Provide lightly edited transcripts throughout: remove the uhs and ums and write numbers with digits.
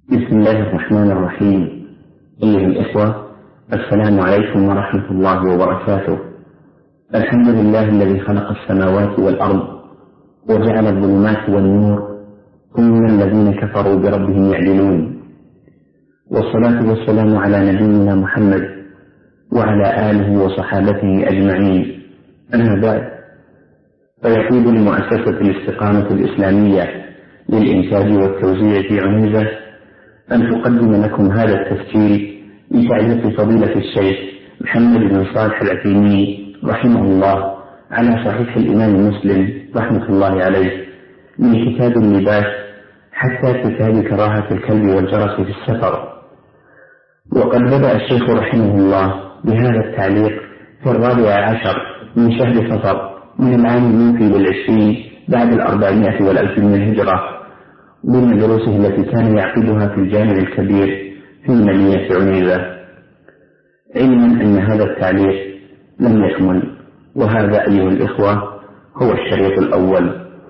بسم الله الرحمن الرحيم. أيها الإخوة، السلام عليكم ورحمة الله وبركاته. الحمد لله الذي خلق السماوات والأرض وجعل الظلمات والنور ثم الذين كفروا بربهم يعدلون، والصلاة والسلام على نبينا محمد وعلى آله وصحابته أجمعين. أما بعد، فيطيب لمؤسسة الاستقامة الإسلامية للإنتاج والتوزيع في عنيزة أن تقدم لكم هذا التسجيل بتعليق فضيلة الشيخ محمد بن صالح العثيمين رحمه الله على صحيح الإمام مسلم رحمة الله عليه من كتاب اللباس حتى كتاب كراهة الكلب والجرس في السفر. وقد بدأ الشيخ رحمه الله بهذا التعليق في 14 من شهر صفر من العام الموفي بالعشرين بعد 400 والألف من الهجرة، ضمن دروسه التي كان يعقدها في الجامع الكبير في مدينة عنيزة، علما أن هذا التعليق لم يكمل. وهذا أيها الإخوة هو الشريط الأول.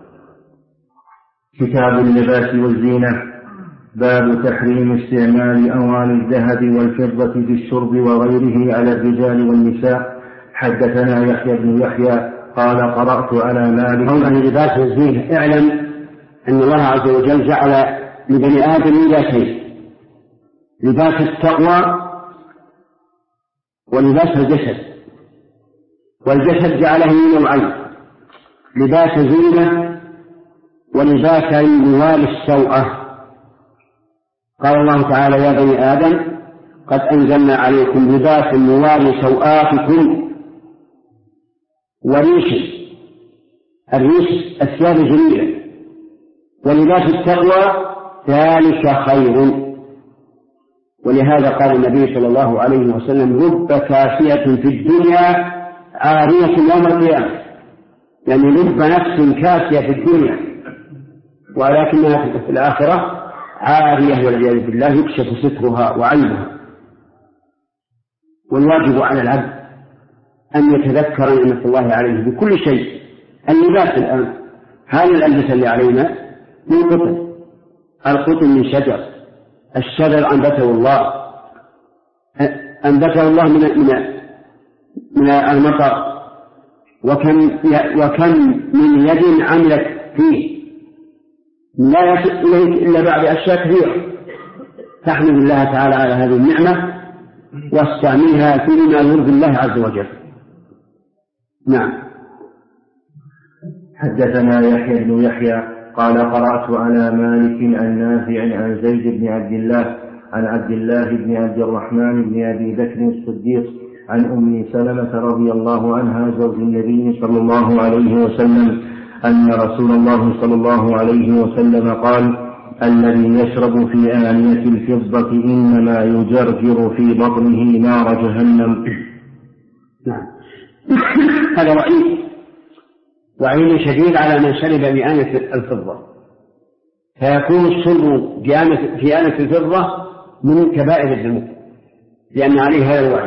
كتاب اللباس والزينة. باب تحريم استعمال أواني الذهب والفضة في الشرب وغيره على الرجال والنساء. حدثنا يحيى بن يحيى قال قرأت على مالك. قول عن اللباس والزينة. اعلم أن الله عز وجل جعل لبني آدم لباسين: لباس التقوى ولباس الجسد. والجسد جعله نوعين: لباس زينة ولباس يواري السوءة. قال الله تعالى: يا بني آدم قد أنزلنا عليكم لباس يواري سوآتكم وريش. الريش الثياب الجميلة. ولباس التقوى ذلك خير. ولهذا قال النبي صلى الله عليه وسلم: رب كاسية في الدنيا عارية يوم القيامة. يعني رب نفس كاسية في الدنيا ولكنها في الآخرة عارية والعياذ بالله يكشف سترها وعيبها. والواجب على العبد أن يتذكر نعمة الله عليه بكل شيء. اللباس الآن، هذه الألبسة اللي علينا من قطن، القطن من شجر، الشجر أنبته الله من المطر، وكم من يد عملت فيه لا يصل إليه إلا بعد أشياء كثيرة. تحمد الله تعالى على هذه النعمة واستعملها فيما يرضي الله عز وجل. نعم. حدثنا يحيى بن يحيى قال قرأت على مالك عن نافع عن زيد بن عبد الله عن عبد الله بن عبد الرحمن بن أبي بكر الصديق عن أم سلمة رضي الله عنها زوج النبي صلى الله عليه وسلم أن رسول الله صلى الله عليه وسلم قال: الذي يشرب في آنية الفضة إنما يجرجر في بطنه نار جهنم. نعم. هذا وعيد شديد على من شرب بآنية الفضة، فيكون الشرب في آنية الفضة من كبائر الذنوب لأن عليه هذا الوعيد.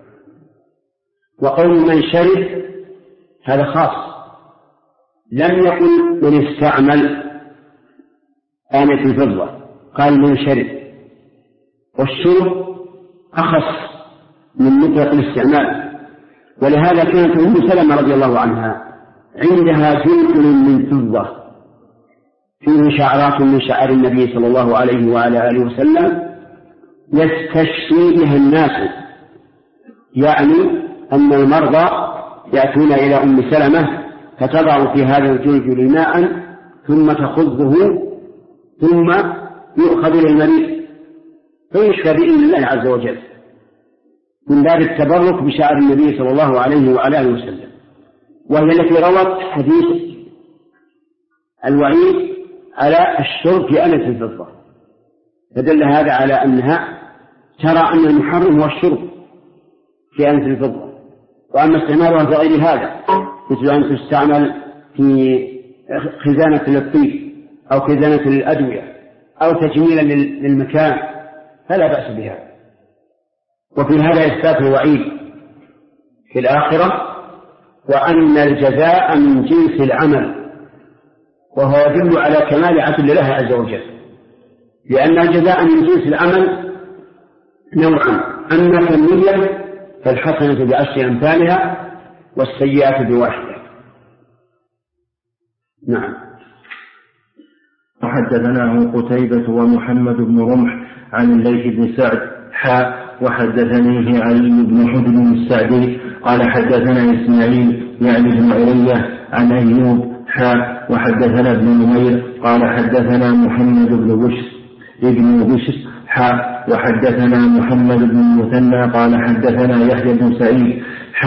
وقول من شرب هذا خاص، لم يقل من استعمل آنية الفضة، قال من شرب. والشرب أخص من مطلق الاستعمال. ولهذا كانت أم سلمة رضي الله عنها عندها جلد من فضة فيه شعرات من شعر النبي صلى الله عليه وعلى آله وسلم يستشفي بها الناس. يعني أن المرضى يأتون إلى أم سلمة فتضع في هذا الجلد ماء ثم تخضه ثم يؤخذ إلى المريض فيشفى بإذن الله عز وجل، من باب التبرك بشعر النبي صلى الله عليه وعلى آله وسلم. وهي التي روت حديث الوعيد على الشرب في آنية الفضة، فدل هذا على أنها ترى أن المحرم هو الشرب في آنية الفضة، وأما استعمالها في غير هذا مثل أن تستعمل في خزانة للطيب أو خزانة للأدوية أو تجميلا للمكان فلا بأس بها. وفي هذا إثبات الوعيد في الآخرة، وأن الجزاء من جنس العمل، وهو يدل على كمال عدل الله عز وجل، لأن الجزاء من جنس العمل نوعا، أما كالنية فالحسنة بعشر أمثالها والسيئة بواحدة. نعم. وحدثنا قتيبة ومحمد بن رمح عن الليث بن سعد وحدثنيه علي بن حجر السعدي قال حدثنا إسماعيل يعني بن علية عن أيوب وحدثنا ابن نمير قال حدثنا محمد بن بشر وحدثنا محمد بن المثنى قال حدثنا يحيى بن سعيد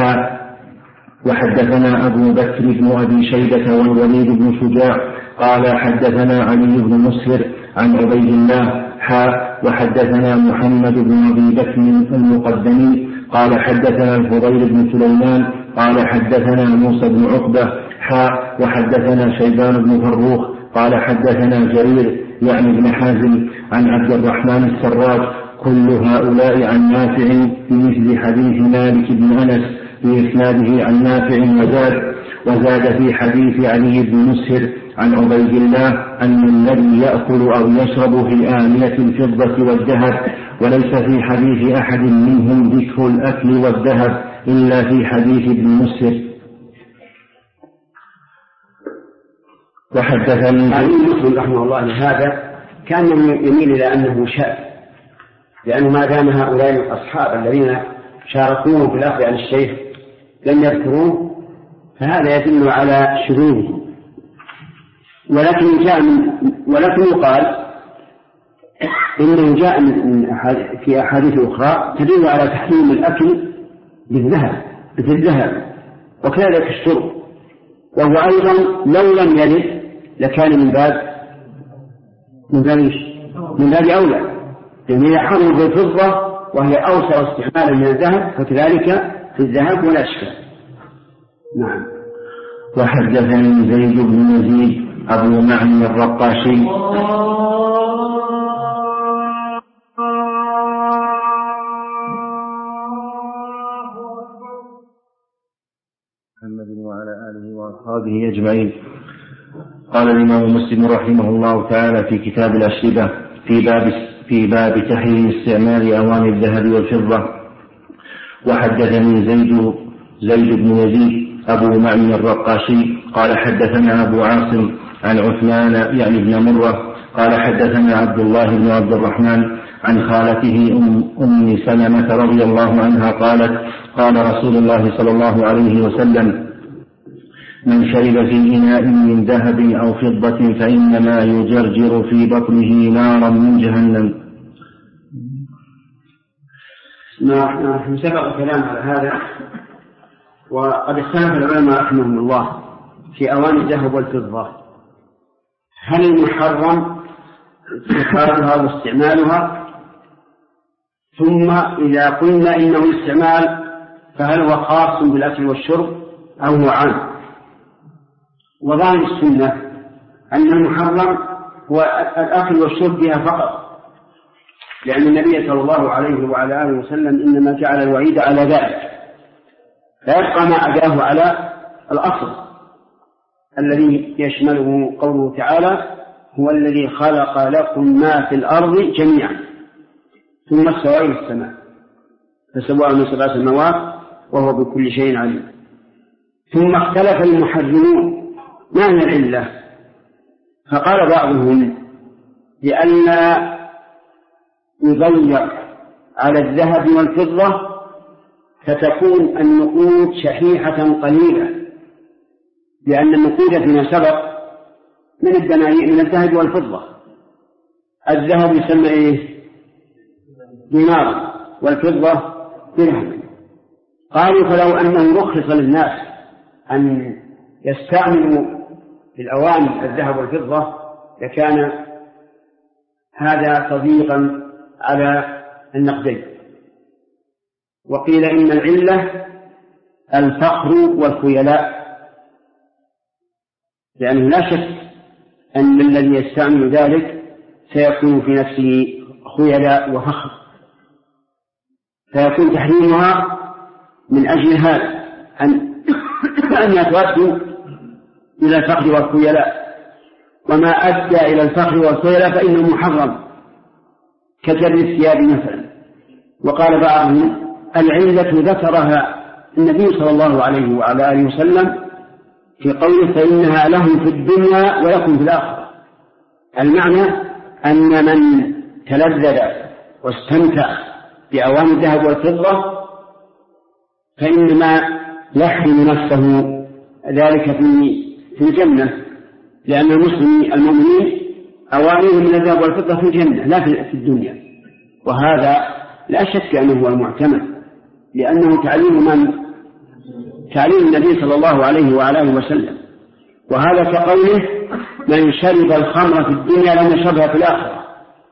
وحدثنا أبو بكر بن أبي شيبة والوليد بن شجاع قال حدثنا علي بن مسهر عن عبيد الله وحدثنا محمد بن أبي بكر المقدمي قال حدثنا الفضيل بن سليمان قال حدثنا موسى بن عقبة وحدثنا شيبان بن فروخ قال حدثنا جرير يعني بن حازم عن عبد الرحمن السراج كل هؤلاء عن نافع بمثل حديث مالك بن أنس بإسناده عن نافع وزاد في حديث علي بن مسهر عن عبيد الله أن الذي يأكل أو يشرب في آنية الفضة والذهب، وليس في حديث أحد منهم ذكر الأكل والذهب إلا في حديث ابن مسهر. وحدثني مسلم رحمه الله هذا كان يميل إلى أنه شاذ، لأنه ما دام هؤلاء الأصحاب الذين شاركوه في الأخذ عن الشيخ لم يذكروه فهذا يدل على شذوذه. ولكن يقال إنه جاء في أحاديث أخرى تدل على تحريم الأكل بالذهب مثل الذهب وكذلك الشرب، وهو أيضا لو لم يرد لكان من باب أولى، لأنه يحرم بالفضة وهي أوسع استعمالا من الذهب فكذلك في الذهب ولا إشكال. نعم. وحدثني زيد بن يزيد أبو معن الرقاشي محمد وعلى آله وأصحابه أجمعين. قال الإمام مسلم رحمه الله تعالى في كتاب الأشربة في باب تحريم استعمال أواني الذهب والفضة. وحدثني زيد بن يزيد أبو معن الرقاشي قال حدثنا أبو عاصم عن عثمان يعني بن مرة قال حدثنا عبد الله بن عبد الرحمن عن خالته أم سلمة رضي الله عنها قالت قال رسول الله صلى الله عليه وسلم من شرب في إناء من ذهب أو فضة فإنما يجرجر في بطنه نارا من جهنم. نحن سبق الكلام على هذا، وقد اختلف العلماء رحمهم الله في أواني الذهب والفضة، هل المحرم اتخاذها واستعمالها؟ ثم إذا قلنا إنه الاستعمال فهل هو خاص بالأكل والشرب أو هو عام؟ وظاهر السنة أن المحرم هو الأكل والشرب بها فقط، لأن النبي صلى الله عليه وعلى آله وسلم إنما جعل الوعيد على ذلك، لا يبقى ما أداه على الأصل الذي يشمله قوله تعالى هو الذي خلق لكم ما في الأرض جميعا ثم استوى إلى السماء فسواها من 7 سماوات وهو بكل شيء عليم. ثم اختلف المحرمون ما هي العلة، فقال بعضهم لئلا يضيق على الذهب والفضة فتكون النقود شحيحة قليلة، لأن النقود فيما سبق من الدنانير من الذهب والفضة، الذهب يسمى دينار والفضة درهم. قالوا فلو أنه رخص للناس أن يستعملوا في الأواني الذهب والفضة لكان هذا تضييقا على النقدين. وقيل إن العلة الفخر والخيلاء، لأنه لا شك أن الذي يستعمل ذلك سيكون في نفسه خيلاء وفخر، فيكون تحريمها من أجل هذا أن تؤدي إلى الفخر والخيلاء، وما أدى إلى الفخر والخيلاء فإنه محرم كجر الثياب مثلا. وقال بعضهم العلة ذكرها النبي صلى الله عليه وعلى آله وسلم في قوله فإنها لهم في الدنيا ولكم في الآخرة. المعنى أن من تلذذ واستمتع بأواني الذهب والفضة فإنما يحرم نفسه ذلك في الجنة، لأن المؤمنين أوانيهم من الذهب والفضة في الجنة لا في الدنيا. وهذا لا شك أنه هو المعتمد، لأنه تعليم النبي صلى الله عليه وعلى آله وسلم. وهذا كقوله من شرب الخمر في الدنيا لم يشربها في الآخرة.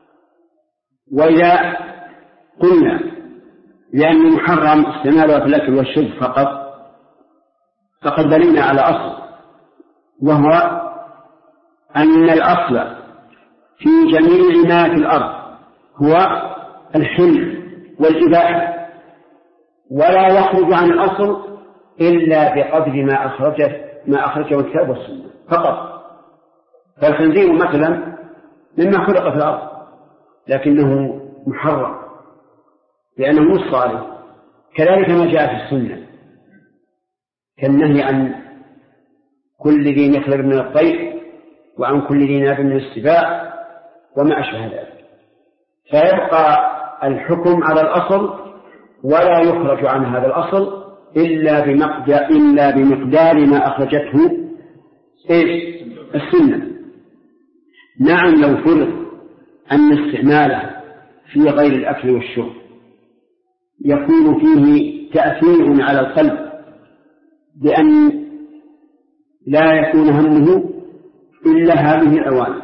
وإذا قلنا لأنه محرم استعمالها في الأكل والشرب فقط فقد بنينا على أصل، وهو أن الأصل في جميع ما في الأرض هو الحل والإباحة، ولا يخرج عن الأصل إلا بقدر ما أخرجه الكتاب والسنة فقط. فالخنزير مثلا مما خلق في الأرض لكنه محرم لأنه مش صالح، كذلك ما جاء في السنة كالنهي عن كل ذي نخلق من الطير وعن كل ذي ناب من السباع وما أشبه ذلك. فيبقى الحكم على الأصل ولا يخرج عن هذا الأصل إلا بمقدار ما أخرجته السنة. نعم لو فرض أن استعماله في غير الأكل والشرب يكون فيه تأثير على القلب بأن لا يكون همه إلا هذه الأواني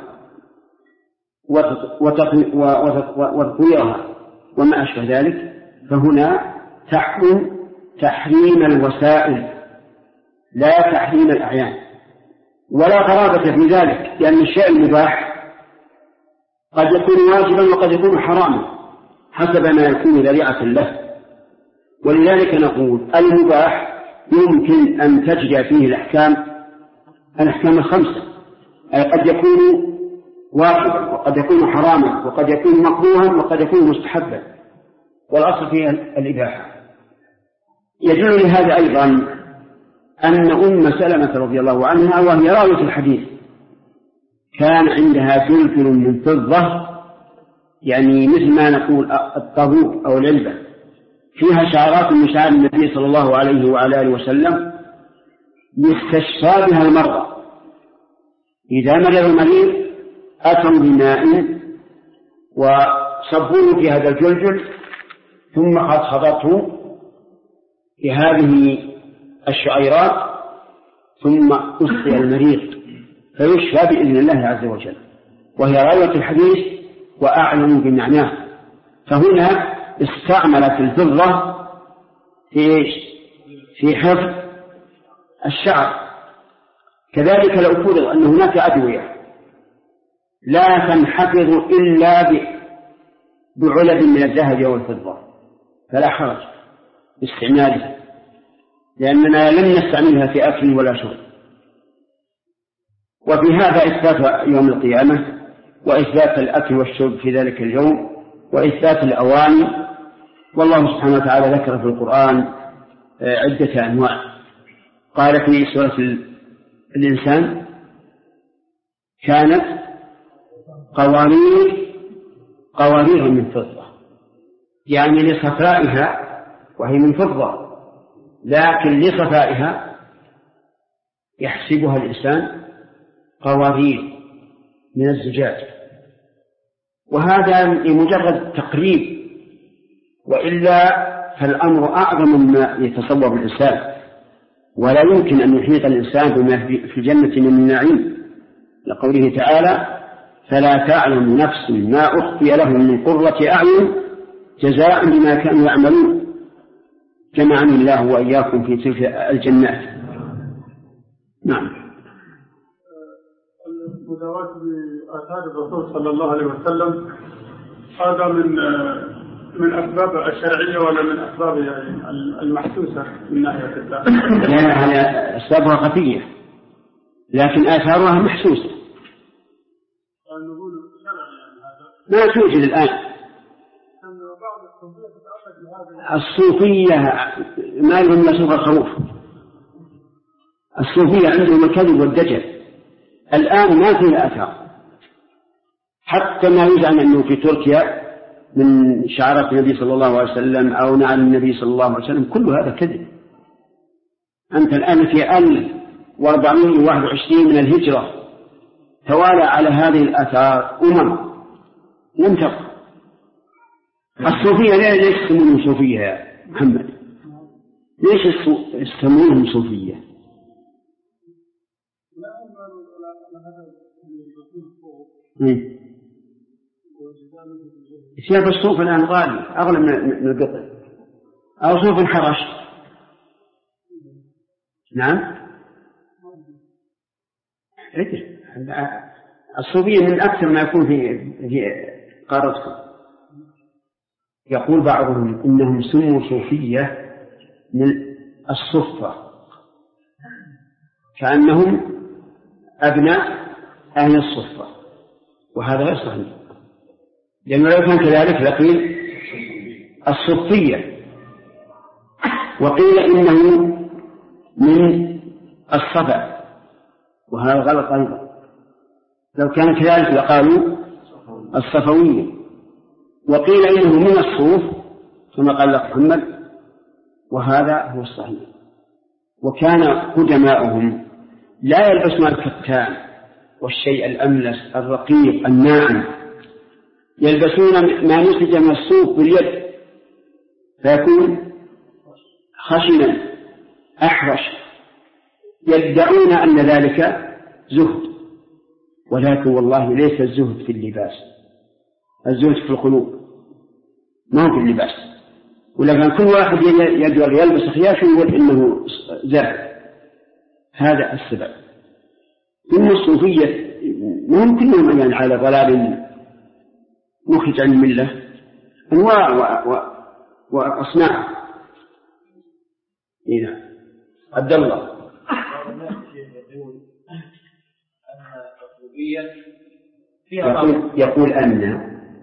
وتطويرها وما أشبه ذلك، فهنا تحكم تحريم الوسائل لا تحريم الأعيان. ولا غرابة في ذلك، لأن الشيء المباح قد يكون واجبا وقد يكون حراما حسب ما يكون ذريعة له. ولذلك نقول المباح يمكن أن تجري فيه الأحكام الخمسة، أي قد يكون واجبا وقد يكون حراما وقد يكون مكروها وقد يكون مستحبا، والأصل فيه الإباحة. يدل لهذا أيضا أن أم سلمة رضي الله عنها وهي راوية الحديث كان عندها جلجل من فضة، يعني مثل ما نقول الطابوق أو العلبة، فيها شعرات من شعر النبي صلى الله عليه وعلى آله وسلم يستشفى بها المرضى. إذا مرض المريض أتوا بماء وصبوه في هذا الجلجل ثم خضخضته بهذه الشعيرات ثم أسقي المريض فيشفى بإذن الله عز وجل، وهي راوية الحديث وأعلم بمعناه. فهنا استعملت الفضة في حفظ الشعر. كذلك لو فرض أن هناك أدوية لا تنحفظ إلا بعلب من الذهب والفضة فلا حرج باستعمالها، لأننا لم نستعملها في أكل ولا شرب. وفي هذا إثبات يوم القيامة وإثبات الأكل والشرب في ذلك اليوم وإثبات الأواني. والله سبحانه وتعالى ذكر في القرآن عدة أنواع. قال في سورة الإنسان كانت قوارير من فضة، يعني لصفائها وهي من فضة، لكن لصفائها يحسبها الإنسان قوارير من الزجاج، وهذا مجرد تقريب، وإلا فالأمر أعظم مما يتصور الإنسان، ولا يمكن أن يحيط الإنسان بما في الجنة من النعيم، لقوله تعالى فلا تعلم نفس ما أخفي لهم من قرة أعين جزاء بما كانوا يعملون. جمعني الله وإياكم في تلك الجنات. نعم. المداواة بآثار الرسول صلى الله عليه وسلم هذا من أسباب الشرعية ولا من أسباب المحسوسة من ناحية الله؟ يعني أسبابها خفية لكن آثارها محسوسة. ما توجد الآن الصوفية ما لهم نسوق الخروف. الصوفية عندهم الكذب والدجل. الآن ما في آثار، حتى ما يزعم أنه في تركيا من شعارات النبي صلى الله عليه وسلم أو نعل النبي صلى الله عليه وسلم، كل هذا كذب. أنت الآن في 1421 من الهجرة توالى على هذه الآثار لم تبقى. الصوفية ليش يسمونهم صوفية يا محمد؟ ليش يسمونهم صوفية؟ ثياب الصوف الآن غالي، أغلى من القطن، أو صوف الحرش. نعم، الصوفية من أكثر ما يكون في قارتكم. يقول بعضهم إنهم سموا صوفية من الصفة، كأنهم أبناء أهل الصفة، وهذا غير صحيح، لأنه لو كان كذلك لقيل الصفية. وقيل إنه من الصفا، وهذا غلط أيضا، لو كان كذلك لقالوا الصفوية. وقيل إنه من الصوف كما قال لك محمد، وهذا هو الصحيح. وكان قدماؤهم لا يلبسون الكتان والشيء الأملس الرقيق الناعم، يلبسون ما نسج من الصوف باليد فيكون خشنا أحرش، يدعون أن ذلك زهد، ولكن والله ليس الزهد في اللباس، الزهد في القلوب، ما هو في اللباس. ولكن كل واحد يلبس خياشه يقول إنه زاهد، هذا السبب. إن الصوفية مهم كلهم يعني على ضلال مخرج عن الملة، أنواع وأصناع. إذا عبد الله يقول أن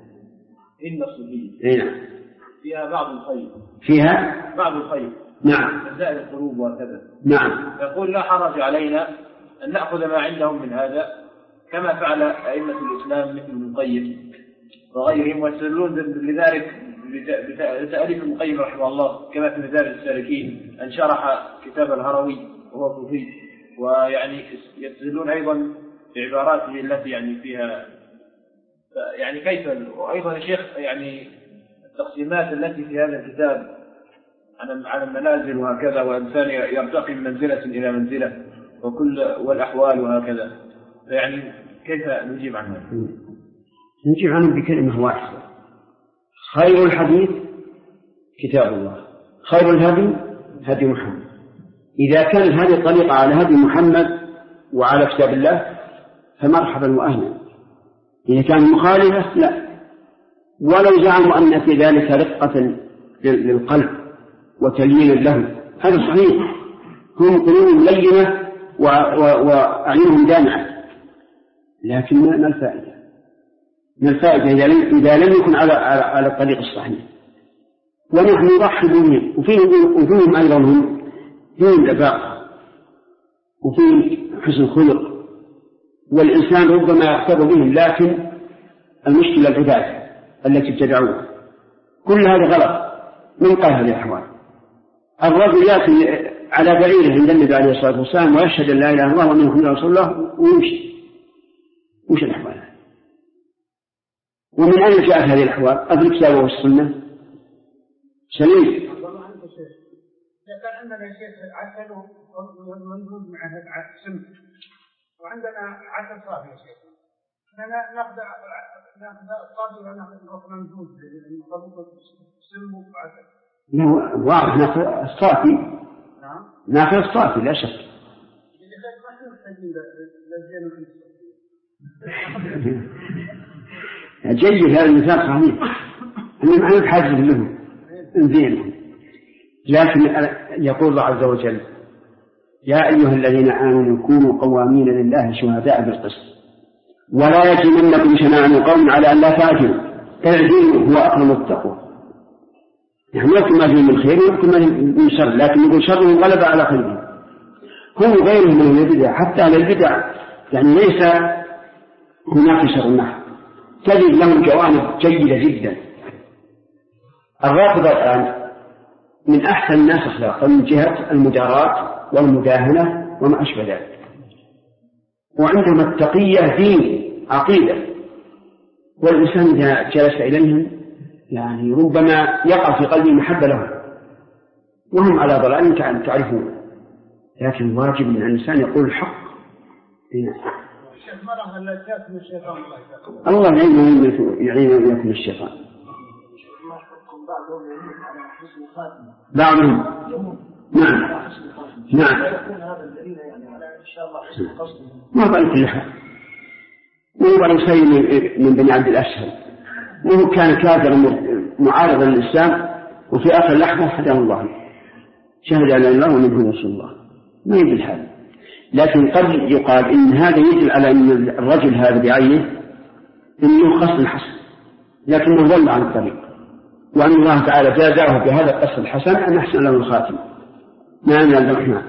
الصوفية فيها بعض الخير، فيها بعض الخير، نعم، مسائل القلوب وكذا، نعم. يقول لا حرج علينا أن نأخذ ما عندهم من هذا، كما فعل أئمة الإسلام مثل ابن القيم وغيرهم، ويستدلون لذلك بتأليف ابن القيم رحمه الله كما في مدارج السالكين أن شرح كتاب الهروي وهو صوفي، ويعني يستدلون أيضا بعباراته التي يعني فيها يعني كيف. وأيضا الشيخ يعني التقسيمات التي في هذا الكتاب عن المنازل وهكذا، وإنسان يرتقي من منزلة إلى منزلة والأحوال وهكذا، يعني كيف نجيب عنها؟ نجيب عنه بكلمة واحدة: خير الحديث كتاب الله، خير الهدي هدي محمد. إذا كانت هذه الطريقة على هدي محمد وعلى كتاب الله فمرحبا وأهلا. إذا كان مخالفة لا، ولو زعموا أن في ذلك رقة للقلب وتليين له، هذا صحيح، هم قلوبهم لينة وأعينهم دامعة، لكن ما الفائدة؟ من الفائدة إذا لم يكن على الطريق الصحيح. ونحن نرحب بهم، وفيهم أيضا هم فيهم لباقة وفي حسن خلق، والإنسان ربما يعتبر بهم، لكن المشكلة العبادة التي ابتدعوها، كل هذا غلط. من قال هذه الأحوال؟ الرجل يأتي على بعيره عند النبي عليه الصلاة والسلام ويشهد أن لا إله إلا الله وأن محمدا رسول الله ويمشي. وش الأحوال؟ ومن أين جاءت هذه الأحوال؟ أهل الكتاب والسنة سليم. كان عندنا شيخ عسل ومنجود معه سمك، وعندنا عسل صافي يا شيخ، ناخذ صافي وناخذ منجود خلطة سم وعسل. لا واضح ناخذ الصافي. نعم ناخذ الصافي لا شك. ما احنا محتاجين للزين جيد، هذا المثال صحيح، أنه ما يحاجز له زين. لكن يقول الله عز وجل: يا أيها الذين آمنوا كونوا قوامين لله شهداء بالقسط ولا يجرمنكم شنآن قوم على أن لا تعدلوا اعدلوا هو أقرب التقوى. يعني يمكن ما فيه من خير ويمكن ما من شر، لكن يقول شره غلب على خيره. هم غيرهم من البدع، حتى على البدع يعني ليس هناك شر محض، تجد لهم جوانب جيدة جدا. الرافضة الآن من أحسن الناس أخلاقا من جهة المداراة والمداهنة وما أشبه ذلك، وعندهم التقية دين عقيدة، والإنسان إذا جلس إليهم يعني ربما يقع في قلبه محبة لهم، وهم على ضلال تعرفون، لكن الواجب من الإنسان يقول الحق. الله يعين ويكون الشيطان. بعضهم نعم ما بأن كل حال، وهو شيء من بني عبد الأشهر، وهو كان كافرا معارضا للإسلام، وفي آخر لحظة هداه الله، شهد على الله ومنه رسول الله، ما يدري الحال. لكن قد يقال إن هذا يدل على أن الرجل هذا بعينه إنه قصد حسن، لكنه ضل عن الطريق، وأن الله تعالى جازاه بهذا القصد الحسن أن أحسن له الخاتم. نعم يا عبد الرحمن.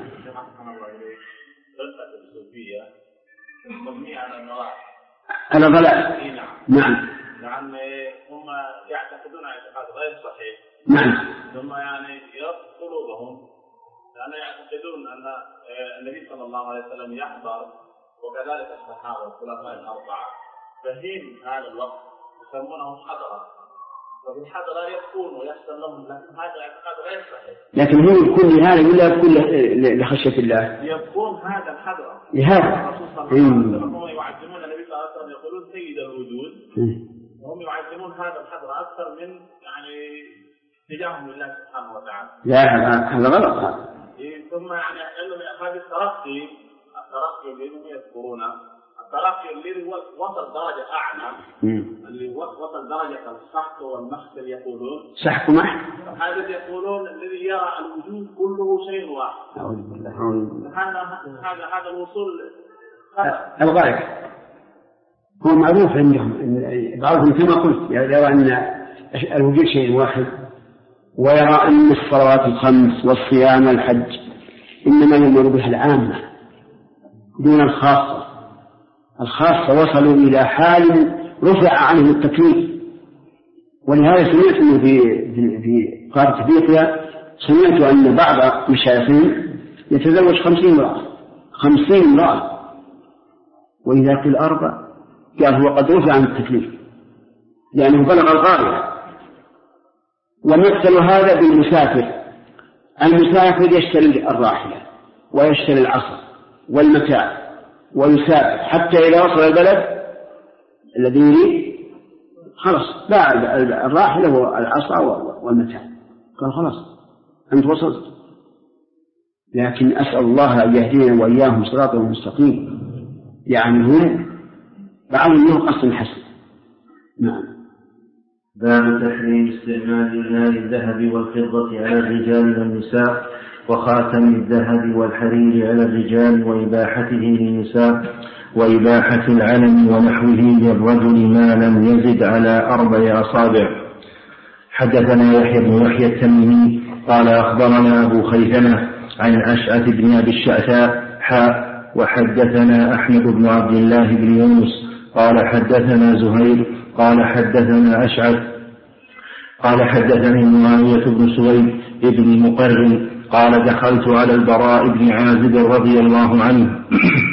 على ضلال. نعم. لأن هم يعتقدون اعتقاد غير صحيح. نعم. ثم يعني يرد قلوبهم، لأن يعتقدون أن النبي صلى الله عليه وسلم يحضر، وكذلك الصحابة والخلفاء الأربعة، فهم هذا الوقت يسمونه حضرة، وفي الحضرة يكون ويحصل لهم، لكن هذا اعتقاد غير صحيح. لكن هو يكون لهذا ولا يكون لخشية الله؟ يكون هذا الحضرة. لهذا. هم يعظمون النبي صلى الله عليه وسلم، يقولون سيد الوجود، وهم يعظمون هذا الحضرة أكثر من يعني تجاههم لله سبحانه وتعالى. لا هذا غلط هذا. ثم يعني أنه من هذا الترقي الذي هم يذكرونه، الترقي الذي وصل درجة أعلى، اللي وصل درجة السحق والمحسن، يقولون سحق محس، هذا يقولون الذي يرى الوجود كله شيء واحد. أعوذ بالله. هذا الوصول الغاية. هو معروف عندهم بعضهم كما قلت يرى أن الوجود شيء واحد، ويرى أن الصلوات الخمس والصيام والحج إنما يمر بها العامة دون الخاصة. الخاصة وصلوا إلى حال رفع عنهم التكليف، ولهذا سمعت أنه في قارة أفريقيا سمعت أن بعض مشايخهم يتزوج 50 امرأة، وإذا كل 4 قال هو قد رفع عن التكليف لأنه بلغ الغاية. ومثل هذا بالمسافر، المسافر يشتري الراحلة ويشتري العصا والمتاع ويسافر حتى إذا وصل البلد الذي يريد خلاص باع الراحلة والعصا والمتاع، قال خلاص أنت وصلت. لكن أسأل الله أن يهدينا وإياهم صراطا مستقيم، يعني هم بعضهم له قصد حسن. نعم. باب تحريم استعمال المال الذهب والفضة على الرجال والنساء، وخاتم الذهب والحرير على الرجال، وإباحته للنساء، وإباحة العلم ونحوه للرجل ما لم يزد على 4 أصابع. حدثنا يحيى بن يحيى التميمي قال أخبرنا أبو خيثمة عن أشعث بن أبي الشعثاء وحدثنا أحمد بن عبد الله بن يونس قال حدثنا زهير قال حدثنا أشعث قال حدثني معاوية بن سويد بن مقرن قال دخلت على البراء بن عازب رضي الله عنه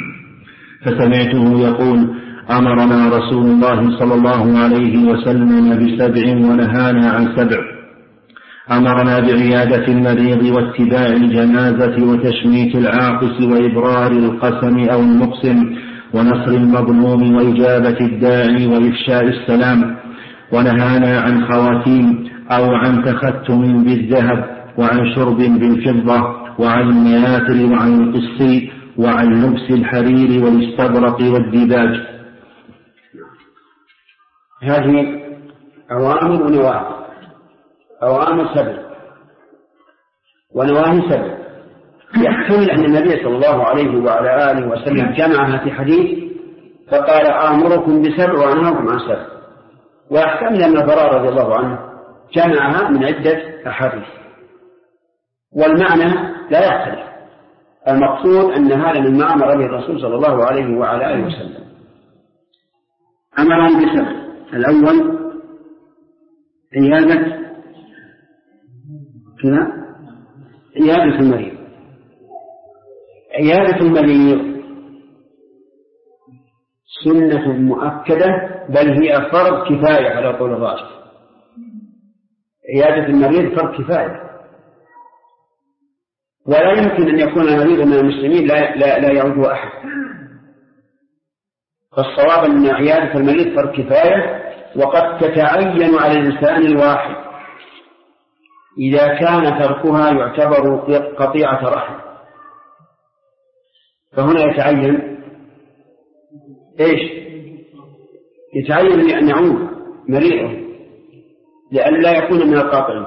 فسمعته يقول أمرنا رسول الله صلى الله عليه وسلم ب7 ونهانا عن 7. أمرنا بعيادة المريض واتباع الجنازة وتشميت العاقس وإبرار القسم أو المقسم ونصر المظلوم وإجابة الداعي وإفشاء السلام. ونهانا عن خواتيم أو عن تختم بالذهب وعن شرب بالفضة وعن المياتر وعن القسي وعن لبس الحرير والاستبرق والديباج. هذه أوامر ونواهي. أوامر 7 ونواهي 7. يحتمل أن النبي صلى الله عليه وعلى آله وسلم جمعها في حديث فقال آمركم ب7 وأنهاكم عن 7، ويحتمل أن البراء رضي الله عنه جمعها من عدة أحاديث، والمعنى لا يختلف. المقصود أن هذا مما أمر به الرسول صلى الله عليه وعلى آله وسلم. أمرهم بسبب: الأول عيادة المريض. عيادة المريض سنة مؤكدة، بل هي فرض كفاية على قول الراجح. عيادة المريض فرض كفاية، ولا يمكن أن يكون المريض من المسلمين لا يعوده أحد. فالصواب أن عيادة المريض فرض كفاية، وقد تتعين على الإنسان الواحد إذا كان تركها يعتبر قطيعة رحم. فهنا يتعين يتعين أن يعود مريضه لئلا يكون من القاطعين.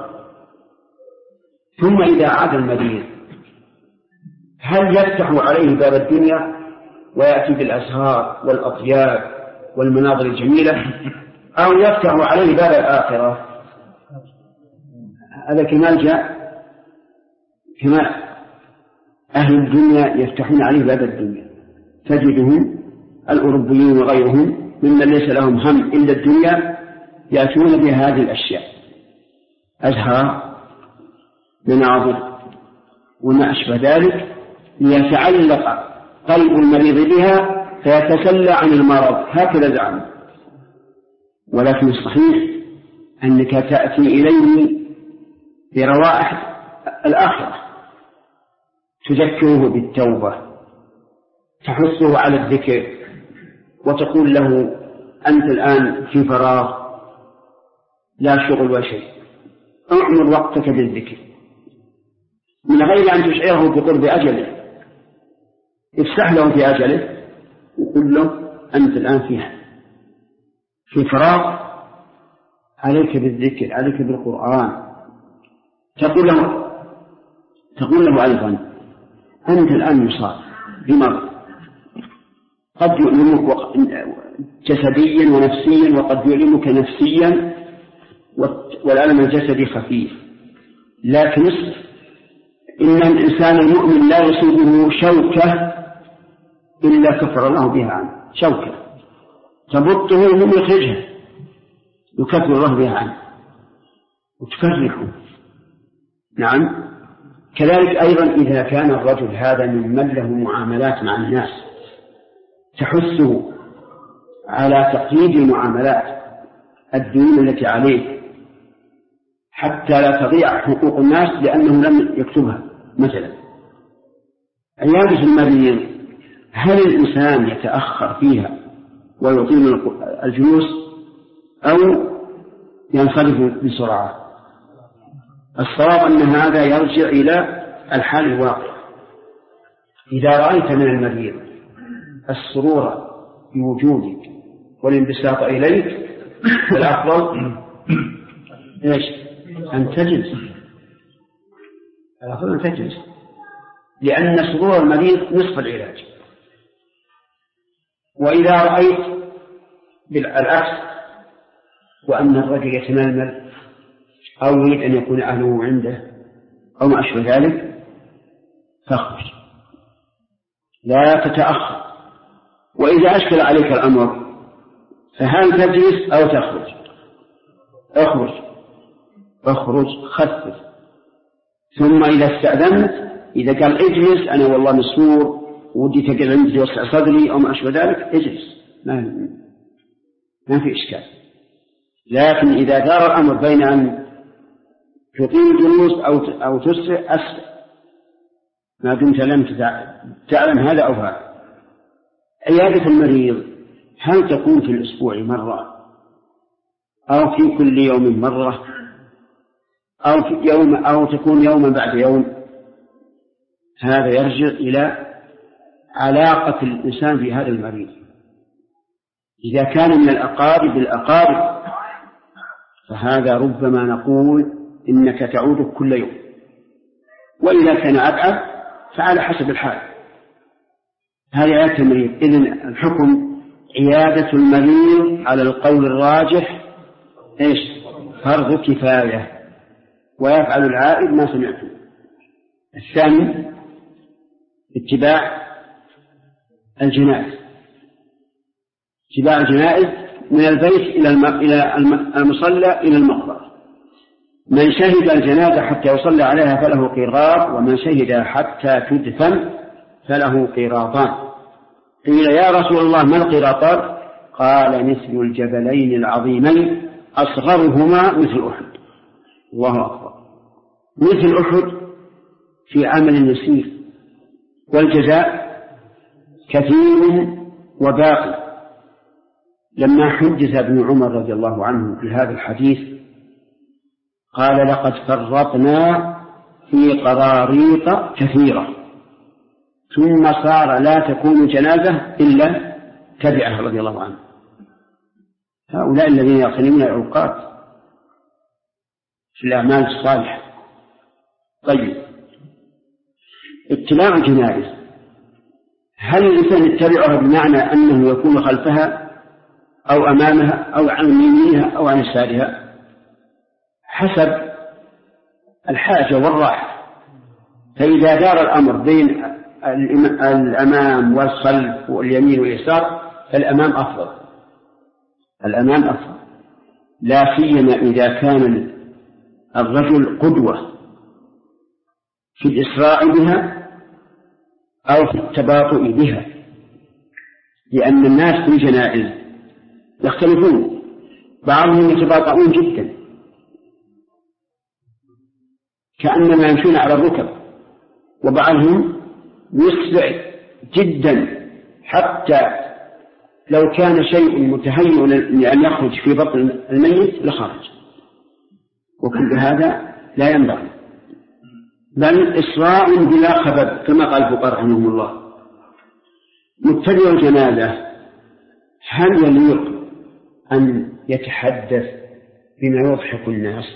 ثم إذا عاد المريض هل يفتح عليه باب الدنيا ويأتي بالأزهار والأطياب والمناظر الجميلة، أو يفتح عليه باب الآخرة؟ هذا كمال جاء كمال. أهل الدنيا يفتحون عليه باب الدنيا، تجدهم الأوروبيين وغيرهم ممن ليس لهم هم إلا الدنيا يأتون بهذه الأشياء، أزهار مناظر وما أشبه ذلك، ليتعلق قلب المريض بها فيتسلى عن المرض. هكذا زعم. ولكن الصحيح أنك تأتي إليه بروائح الآخرة، تذكره بالتوبة، تحثه على الذكر، وتقول له: أنت الآن في فراغ لا شغل ولا شيء، أعمر وقتك بالذكر، من غير أن تشعره بقرب أجله. افسح له في أجله وقل له: أنت الآن في فراغ، عليك بالذكر، عليك بالقرآن. تقول له أيضا: أنت الآن مصاب بمرض قد يؤلمك جسديا ونفسيا، وقد يؤلمك نفسيا، والألم الجسدي خفيف، لكن إن الإنسان المؤمن لا يصيبه شوكة إلا كفر الله بها عنه. شوكة تبطه من يخرجها يكفر الله بها عنه وتفرحه. نعم. كذلك أيضا إذا كان الرجل هذا ممن له معاملات مع الناس تحثه على تقييد المعاملات الدين التي عليه حتى لا تضيع حقوق الناس لأنه لم يكتبها. مثلا عيادة المريض، هل الإنسان يتأخر فيها ويطيل الجلوس أو ينصرف بسرعة؟ الصواب أن هذا يرجع إلى الحال الواقع. إذا رأيت من المريض السرور بوجودك والانبساط إليك، فالأفضل أن تجلس. الأفضل أن تجلس، لأن سرور المريض نصف العلاج. وإذا رأيت بالعكس وأن الرجل يتململ أو يريد أن يكون أهله عنده أو ما أشبه ذلك، فاخرج، لا تتأخر. وإذا أشكل عليك الأمر فهل تجلس أو تخرج؟ اخرج، خفف. ثم إذا استأذنت، إذا قال اجلس أنا والله مسرور ودي تقعد عندي وسع صدري أو ما أشبه ذلك، اجلس، ما في إشكال. لكن إذا دار الأمر بين أن تطيل الجلوس أو تسرع، أسرع ما دمت لم تعلم هذا أو هذا. عيادة المريض هل تكون في الأسبوع مرة أو في كل يوم مرة أو في يوم أو تكون يوما بعد يوم؟ هذا يرجع إلى علاقة الإنسان بهذا المريض. إذا كان من الأقارب فهذا ربما نقول إنك تعود كل يوم، وإذا كان أبعد فعلى حسب الحال. هذه عيادة المريض. إذن الحكم عيادة المريض على القول الراجح فرض كفاية ويفعل العائد ما سمعته. الثاني اتباع الجنائز، اتباع الجنائز من البيت إلى المصلى إلى المقبرة. من شهد الجنازة حتى يصلى عليها فله قيراط، ومن شهد حتى تدفن فله قيراطان. قيل يا رسول الله ما القيراطان؟ قال مثل الجبلين العظيمين أصغرهما مثل أحد. الله أكبر. مثل أحد في عمل يسير، والجزاء كثير وباقي. لما حدث ابن عمر رضي الله عنه في هذا الحديث قال لقد فرطنا في قراريط كثيرة ثم صار لا تكون جنازة إلا تبعه رضي الله عنه. هؤلاء الذين يغتنمون الأوقات في الأعمال الصالحة. طيب، اتباع الجنائز، هل الإنسان يتبعها بمعنى أنه يكون خلفها أو أمامها أو عن يمينها أو عن يسارها؟ حسب الحاجة والراحة. فإذا دار الأمر بين الأمام والخلف واليمين واليسار فالأمام أفضل، الأمام أفضل، لا سيما إذا كان الرجل قدوة في الإسراع بها أو في التباطؤ بها، لأن الناس في الجنائز يختلفون، بعضهم يتباطؤون جدا كأنما يمشون على الركب، وبعضهم يسرع جدا حتى لو كان شيء متهيئ لأن يخرج في بطن الميت لخرج، وكل هذا لا ينبغي، بل إسراع بلا خبب كما قال الفقهاء رحمهم الله. متبع الجنازة هل يليق أن يتحدث بما يضحك الناس؟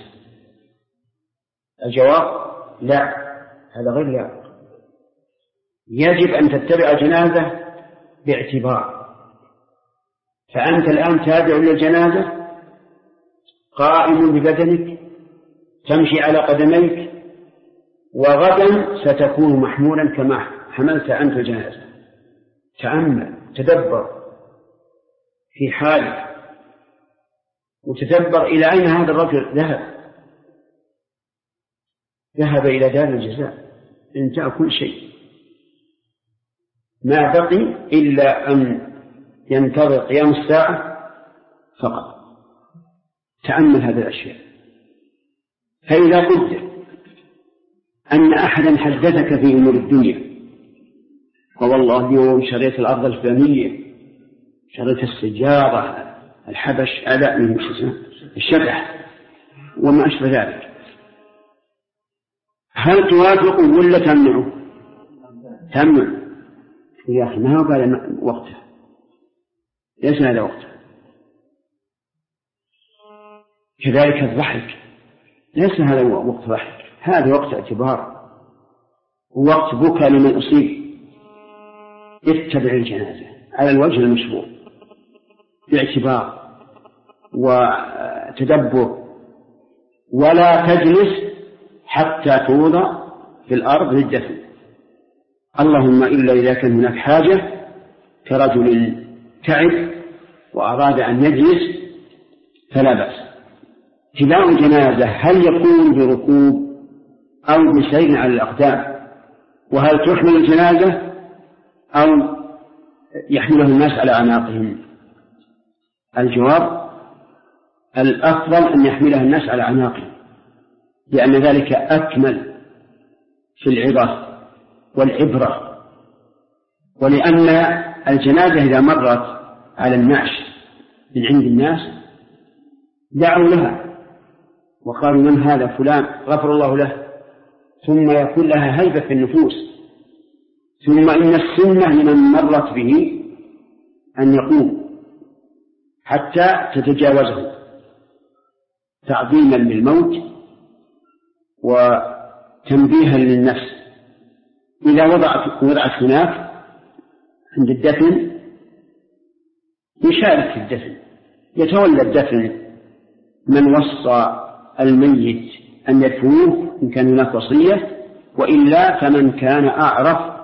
الجواب لا، هذا غير لائق. يجب أن تتبع الجنازة باعتبار. فأنت الآن تابع للجنازة قائم ببدنك تمشي على قدميك، وغدا ستكون محمولا كما حملت أنت الجنازة. تأمل، تدبر في حالك، وتدبر إلى أين هذا الرجل ذهب إلى دار الجزاء، انتهى كل شيء، ما بقي إلا أن ينتظر قيام الساعة فقط. تأمل هذه الأشياء. فإذا قلت أن أحدا حدثك في أمور الدنيا، والله اليوم شريت الأرض الفلانية، شريت السجارة، الحبش، الشبح وما أشبه ذلك، هل توافق ولا تمنعه؟ تمنع. يا أخي ما هو قال وقته، ليس هذا وقته. كذلك الضحك، ليس هذا وقت ضحك، هذا وقت اعتبار، ووقت بكى لمن أصيب. اتبع الجنازة على الوجه المشروع باعتبار وتدبر، ولا تجلس حتى توضع في الأرض للدفن، اللهم إلا إذا كان هناك حاجة كرجل تعب وأراد أن يجلس فلا بأس. اتباع الجنازة هل يكون بركوب أو بسير على الأقدام؟ وهل تحمل الجنازة أو يحملها الناس على أعناقهم؟ الجواب الأفضل أن يحملها الناس على أعناقهم، لأن ذلك أكمل في العظة والعبرة، ولأن الجنازة إذا مرت على النعش من عند الناس دعوا لها وقالوا من هذا؟ فلان غفر الله له، ثم يكون لها هيبة في النفوس. ثم إن السنة لمن مرت به أن يقوم حتى تتجاوزه تعظيما للموت وتنبيها للنفس. إذا وضعت هناك عند الدفن يشارك في الدفن، يتولى الدفن من وصى الميت أن يدفنوه إن كان هناك وصية، وإلا فمن كان أعرف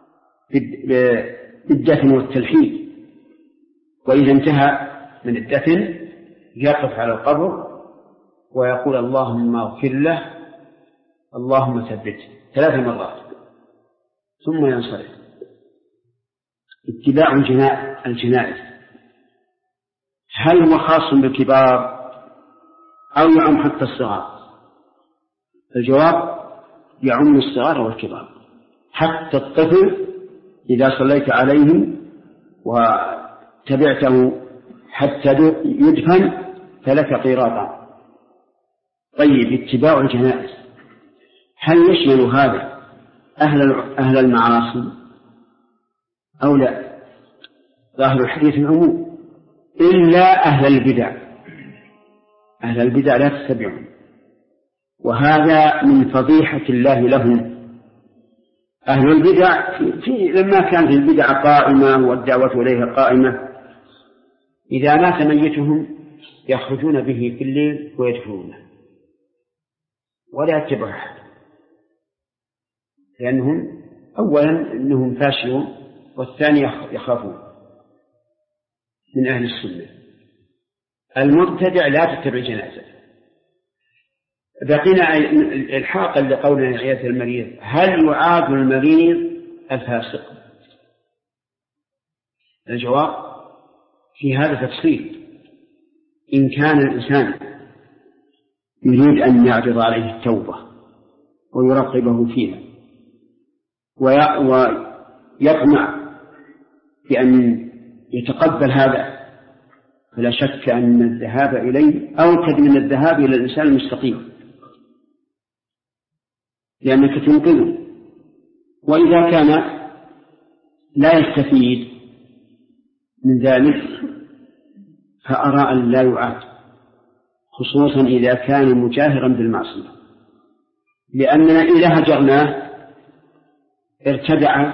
بالدفن والتلحيد. وإذا انتهى من الدفن يقف على القبر ويقول اللهم اغفر له اللهم ثبته 3 مرات ثم ينصرف. اتباع الجنائز هل هو خاص بالكبار أو يعم حتى الصغار؟ الجواب يعم الصغار والكبار، حتى الطفل إذا صليت عليه وتبعته حتى يدفن فلك قيراطا. طيب، اتباع الجنائز هل يشمل هذا أهل المعاصي أو لا؟ ظاهر الحديث العموم إلا أهل البدع. أهل البدع لا تتبعهم، وهذا من فضيحة الله لهم. أهل البدع لما كانت البدع قائمة والدعوة إليها قائمة، إذا مات ميتهم يخرجون به في الليل ويدفنونه ولا يتبع أحد، لأنهم أولا أنهم فاشلون، والثاني يخافون من أهل السنة. المبتدع لا تتبع جنازته. بقينا الحاقا لقولنا عيادة المريض، هل يعاد المريض الفاسق؟ الجواب في هذا تفصيل. إن كان الإنسان يريد أن يعرض عليه التوبة ويرقبه فيها ويطمع بأن يتقبل هذا، فلا شك أن الذهاب إليه أوكد من الذهاب إلى الإنسان المستقيم، لأنك تنقذه. وإذا كان لا يستفيد من ذلك فأرى أن لا يعاد، خصوصا إذا كان مجاهرا بالمعصية، لأننا إذا هجرناه ارتدع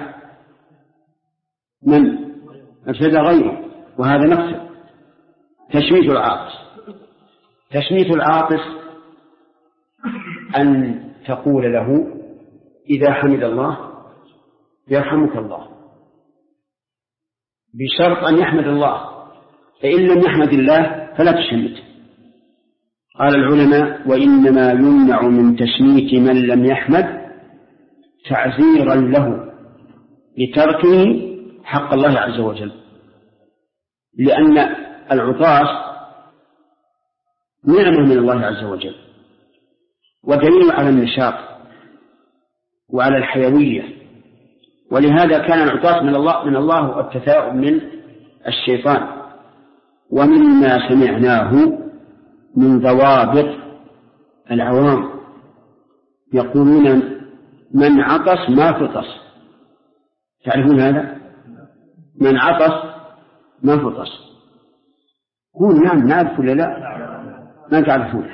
غيره، وهذا نفسه تشميت العاطس أن تقول له إذا حمد الله يرحمك الله، بشرط أن يحمد الله، فإن لم يحمد الله فلا تشمته. قال العلماء: وإنما يمنع من تشميت من لم يحمد تعزيرا له لتركه حق الله عز وجل، لأن العطاس نعمة من الله عز وجل ودليل على النشاط وعلى الحيوية، ولهذا كان العطاس من الله والتثاؤب من الشيطان. ومما سمعناه من ضوابط العوام يقولون من عطس ما فطس. تعرفون هذا؟ من عطس ما فطس. قول نعم نعرف ولا لا؟ ما تعرفون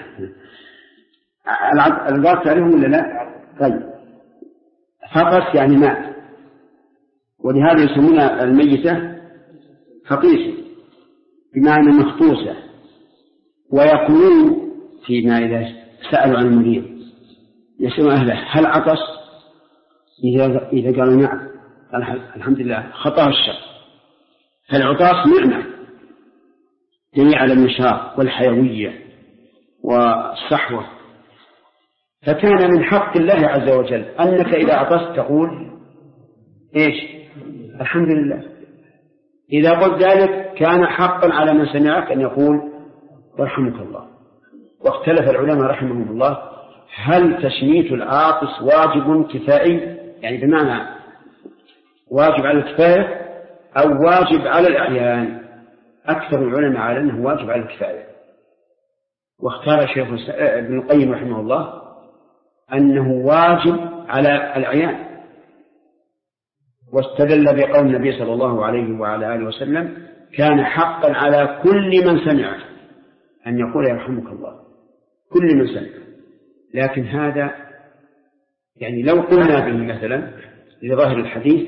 العطاس تعرفون ولا لا؟ طيب، فطس يعني مات، ولهذا يسمون الميتة فقيسة بمعنى مخطوسة. ويقولون فيما إذا سألوا عن المريض يسألون أهله هل عطس؟ إذا قالوا نعم قال الحمد لله خطأ الشر. فالعطاس نعمة دليل على النشاط والحيوية والصحوة. فكان من حق الله عز وجل أنك إذا عطست تقول إيش؟ الحمد لله. إذا قلت ذلك كان حقا على من سمعك أن يقول يرحمك الله. واختلف العلماء رحمهم الله هل تشميت العاطس واجب كفائي، يعني بمعنى واجب على الكفاية أو واجب على الأعيان. أكثر العلماء على أنه واجب على الكفاية، واختار شيخ ابن القيم رحمه الله أنه واجب على الأعيان، واستدل بقول النبي صلى الله عليه وعلى آله وسلم كان حقا على كل من سمعه أن يقول يرحمك الله، كل من سمعه. لكن هذا يعني لو قلنا به مثلا لظاهر الحديث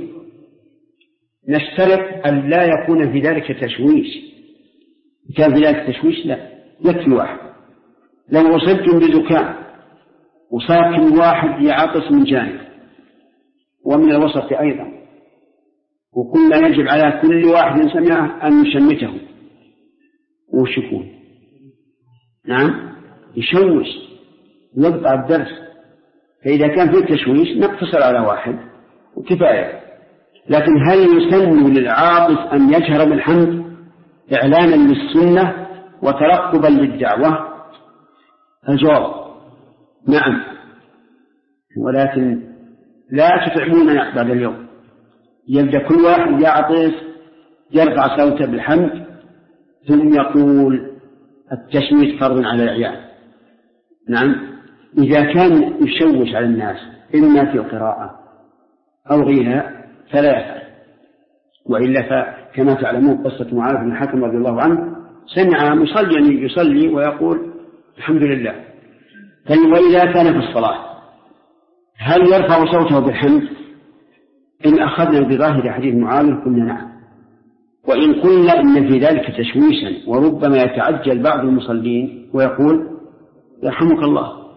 نشترط أن لا يكون في ذلك تشويش. كان في ذلك تشويش لا، يكفي واحد لو أصبتم بزكام وصار كل واحد يعطس من جانب ومن الوسط أيضا، وكنا يجب على كل واحد سمعه أن يشمته وشكون، نعم يشوش يقطع الدرس. فإذا كان في تشويش نقتصر على واحد وكفاية. لكن هل يسن للعاطس أن يجهر بالحمد إعلانا للسنة وترقبا للدعوة؟ الجواب نعم، ولكن لا تتعبون بعد اليوم. يبدأ كل واحد يعطس يرفع صوته بالحمد ثم يقول التشميت فرض على العيال. نعم، إذا كان يشوش على الناس إما في القراءة أو غيرها فلا يفعل، وإلا فكما تعلمون قصة معاذ بن الحكم رضي الله عنه سمع مصليا يصلي ويقول الحمد لله. وإذا كان في الصلاة هل يرفع صوته بالحمد؟ إن أخذنا بظاهر حديث معاذ قلنا نعم، وإن قلنا إن في ذلك تشويشا وربما يتعجل بعض المصلين ويقول يرحمك الله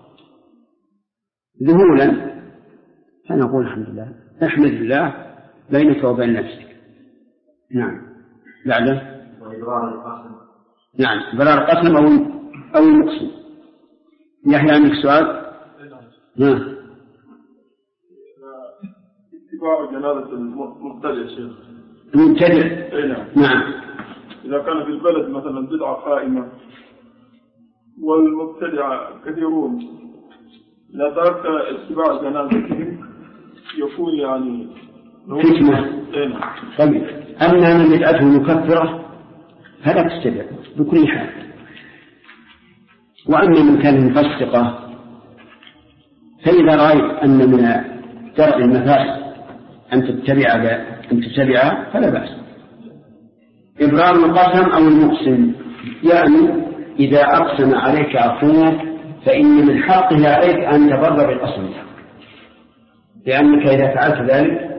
ذهولا، فنقول الحمد لله احمد الله بينك وبين نفسك. نعم بعده وإبرار القسم. نعم إبرار القسم أو المقسم. يحيى عندك سؤال؟ نعم. اتباع جنازة المبتدع شيخ. المبتدع نعم. إذا كان في البلد مثلا بدعة قائمة والمبتدع كثيرون، لا ترك اتباع جنازتهم يكون يعني فتنة. طيب أما من بدعته مكفرة فلا تتبع بكل حال، وأما من كان مفسقة فإذا رأيت أن من درء المفاسد أن تتبعها فلا بأس. إبرار القسم أو المقسم، يعني إذا أقسم عليك أخوك فإن من حقه عليك أن تبر بالقسم، لأنك إذا فعلت ذلك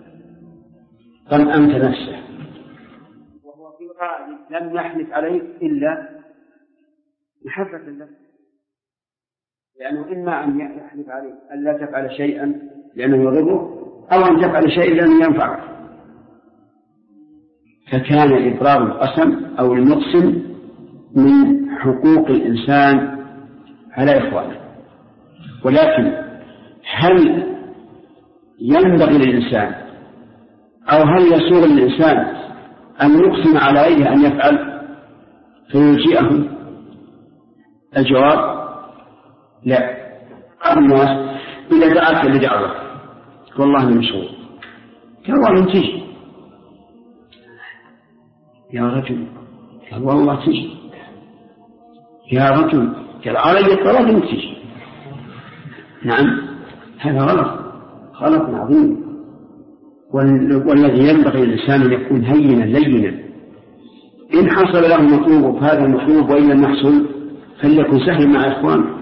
طمأنت نفسه، وهو في الغالب لم يحلف عليك إلا محبة الله، لأنه إما أن يحلف عليك أن لا تفعل شيئا لأنه يضره أو أن تفعل شيئا لأنه ينفعك. فكان إبرار القسم أو المقسم من حقوق الإنسان على إخوانه. ولكن هل ينبغي للإنسان أو هل يسوغ للإنسان أن يقسم على غيره أن يفعل فيجيئه؟ الجواب لا. الناس إذا دعاك لدعوة والله من مشغول قال والله تجي يا رجل، قال والله تجي يا رجل، قال علي الطلاق تجي. نعم هذا غلط عظيم. والذي ينبغي للإنسان أن يكون هينا لينا، إن حصل له مطلوب فهذا المطلوب، وإن لم يحصل فليكن سهل مع إخوانه.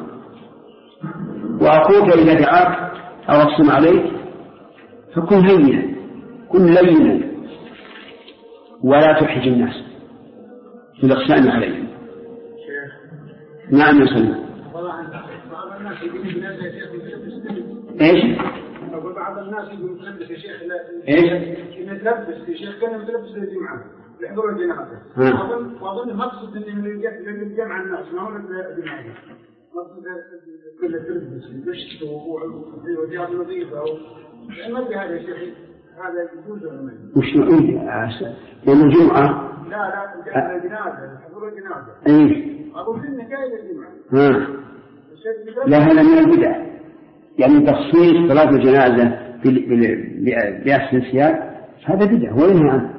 وأخوك إذا دعاك أو أقسم عليك فكن هينا، كن لينا، ولا تحرج الناس في الإقسام عليهم. نعم يا سلام. ايش؟ بعض الناس يقولون تلبس يا شيخ ايش؟ يتلبس يا شيخ كان متلبس للجمعة يحضروا الجنازة. وأظن مقصد إن من الجمع الناس ما هو الجمعة، مقصد كل تلبس المشط ووديعة نظيفة ما في هذا يا شيخ، هذا يجوز ولا ما يجوز؟ وش نقول يوم الجمعة؟ لا الجنازة يحضروا الجنازة. ايه؟ أظن إنه جاي للجمعة. لا هذا من البدع، يعني تخصيص صلاة الجنازة بأحسن سياق هذا بدع وينهى عنه.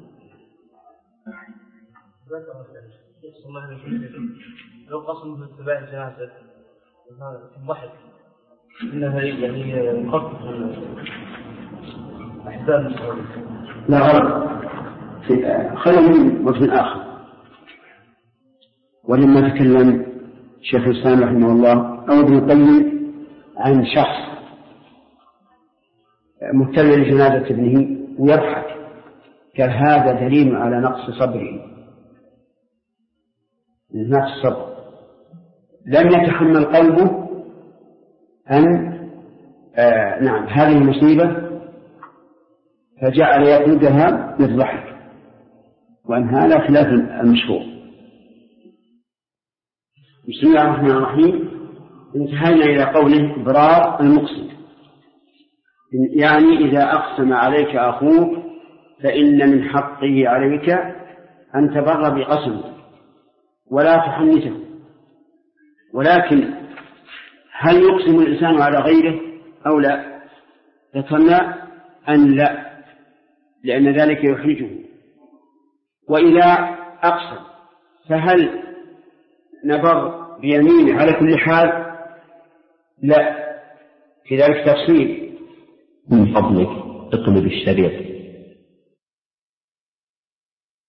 لو قصم في اتباع الجنازة الضحك إنها يعني يخفف أحزان لا غلط، خلوا من وجه آخر. ولما تكلم شيخ الإسلام رحمه الله أو ابن القيم عن شخص مبتلى لجنازة ابنه ويضحك، قال هذا دليل على نقص صبره، نقص الصبر. لم يتحمل قلبه أن نعم هذه المصيبة، فجعل يقودها بالضحك، وأن هذا خلاف المشروع. بسم الله الرحمن الرحيم. انتهينا إلى قوله إبرار المقسم، يعني إذا أقسم عليك أخوك فإن من حقه عليك أن تبر بقسمه ولا تحنثه. ولكن هل يقسم الإنسان على غيره أو لا؟ ذكرنا أن لا، لأن ذلك يحرجه. وإذا أقسم فهل نبر بيمينه على كل حال؟ لا، في ذلك تفصيل. من فضلك اطلب الشريط